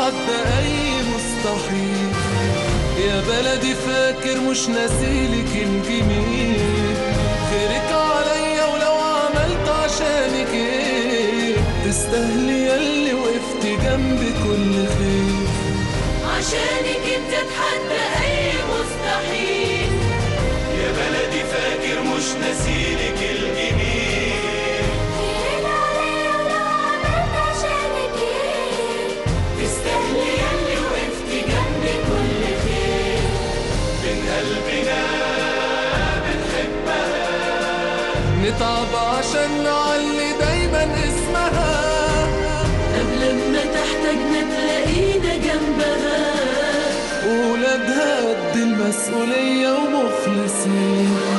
تتحدى أي مستحيل. يا بلدي فاكر مش ناسيلك الجميل، خيرك عليا ولو عملت عشانك ايه، تستاهلي ياللي وقفت جنبي كل خير. عشانك انت اتحدى اي مستحيل. يا بلدي فاكر مش ناسيلك الجميل، خيرك عليا ولو عملت عشانك ايه، تستاهلي ياللي وقفت جنبي كل خير. من قلبنا بنحبها، نتعب عشان نعلي دايما اسمها، قبل ما تحتاجنا تلاقينا جنبها. ولادها قد المسؤولية ومخلصين.